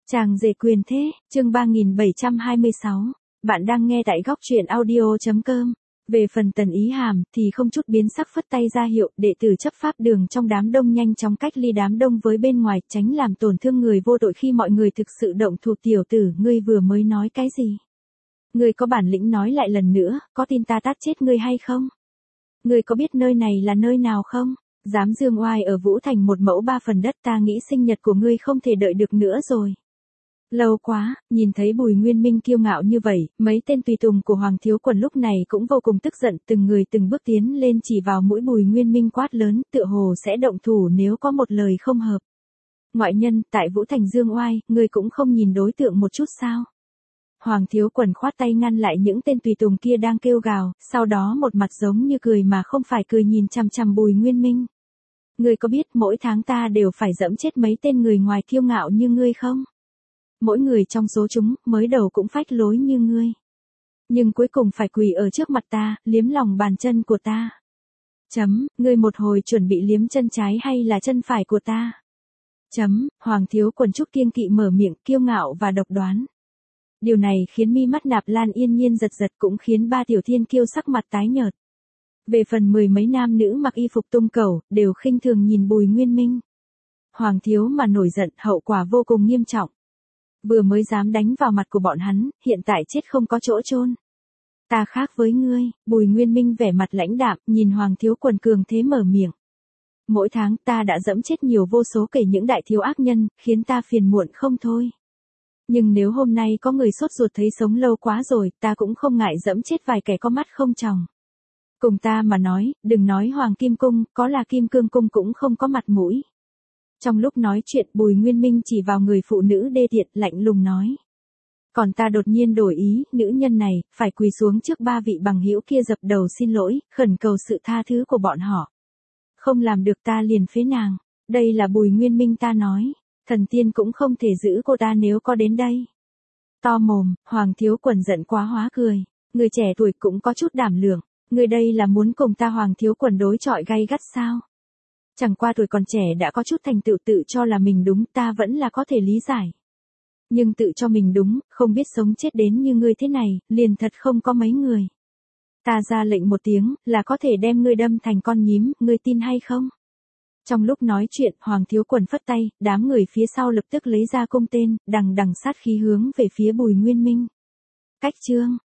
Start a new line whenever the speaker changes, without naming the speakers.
Chàng rể quyền thế, chương 3726. Bạn đang nghe tại góc truyện audio.com. Về phần Tần Ý Hàm thì không chút biến sắc phất tay ra hiệu, đệ tử chấp pháp đường trong đám đông nhanh chóng cách ly đám đông với bên ngoài, tránh làm tổn thương người vô tội khi mọi người thực sự động thủ. Tiểu tử, ngươi vừa mới nói cái gì? Ngươi có bản lĩnh nói lại lần nữa, có tin ta tát chết ngươi hay không? Ngươi có biết nơi này là nơi nào không? Dám dương oai ở Vũ Thành 1 mẫu 3 phần đất, ta nghĩ sinh nhật của ngươi không thể đợi được nữa rồi. Lâu quá, nhìn thấy Bùi Nguyên Minh kiêu ngạo như vậy, mấy tên tùy tùng của Hoàng Thiếu Quần lúc này cũng vô cùng tức giận, từng người từng bước tiến lên chỉ vào mũi Bùi Nguyên Minh quát lớn, tựa hồ sẽ động thủ nếu có một lời không hợp. Ngoại nhân, tại Vũ Thành dương oai, ngươi cũng không nhìn đối tượng một chút sao? Hoàng Thiếu Quần khoát tay ngăn lại những tên tùy tùng kia đang kêu gào, sau đó một mặt giống như cười mà không phải cười nhìn chằm chằm Bùi Nguyên Minh. Ngươi có biết mỗi tháng ta đều phải dẫm chết mấy tên người ngoài kiêu ngạo như ngươi không? Mỗi người trong số chúng, mới đầu cũng phách lối như ngươi. Nhưng cuối cùng phải quỳ ở trước mặt ta, liếm lòng bàn chân của ta. Ngươi một hồi chuẩn bị liếm chân trái hay là chân phải của ta? Hoàng Thiếu Quần Trúc kiêng kỵ mở miệng, kiêu ngạo và độc đoán. Điều này khiến mi mắt Nạp Lan Yên Nhiên giật giật, cũng khiến ba tiểu thiên kiêu sắc mặt tái nhợt. Về phần 10 mấy nam nữ mặc y phục tung cầu, đều khinh thường nhìn Bùi Nguyên Minh. Hoàng Thiếu mà nổi giận, hậu quả vô cùng nghiêm trọng. Vừa mới dám đánh vào mặt của bọn hắn, hiện tại chết không có chỗ chôn. Ta khác với ngươi. Bùi Nguyên Minh vẻ mặt lãnh đạm, nhìn Hoàng Thiếu Quần cường thế mở miệng. Mỗi tháng ta đã dẫm chết nhiều vô số kể những đại thiếu ác nhân, khiến ta phiền muộn không thôi. Nhưng nếu hôm nay có người sốt ruột thấy sống lâu quá rồi, ta cũng không ngại dẫm chết vài kẻ có mắt không tròng. Cùng ta mà nói, đừng nói Hoàng Kim Cung, có là Kim Cương Cung cũng không có mặt mũi. Trong lúc nói chuyện, Bùi Nguyên Minh chỉ vào người phụ nữ đê tiện, lạnh lùng nói. Còn ta đột nhiên đổi ý, nữ nhân này, phải quỳ xuống trước ba vị bằng hữu kia dập đầu xin lỗi, khẩn cầu sự tha thứ của bọn họ. Không làm được ta liền phế nàng. Đây là Bùi Nguyên Minh ta nói. Thần tiên cũng không thể giữ cô ta nếu có đến đây. To mồm, Hoàng Thiếu Quần giận quá hóa cười. Người trẻ tuổi cũng có chút đảm lượng. Người đây là muốn cùng ta Hoàng Thiếu Quần đối chọi gay gắt sao? Chẳng qua tuổi còn trẻ đã có chút thành tựu, tự cho là mình đúng, ta vẫn là có thể lý giải. Nhưng tự cho mình đúng, không biết sống chết đến như ngươi thế này, liền thật không có mấy người. Ta ra lệnh một tiếng, là có thể đem ngươi đâm thành con nhím, ngươi tin hay không? Trong lúc nói chuyện, Hoàng Thiếu Quần phất tay, đám người phía sau lập tức lấy ra cung tên, đằng đằng sát khí hướng về phía Bùi Nguyên Minh. Cách chương,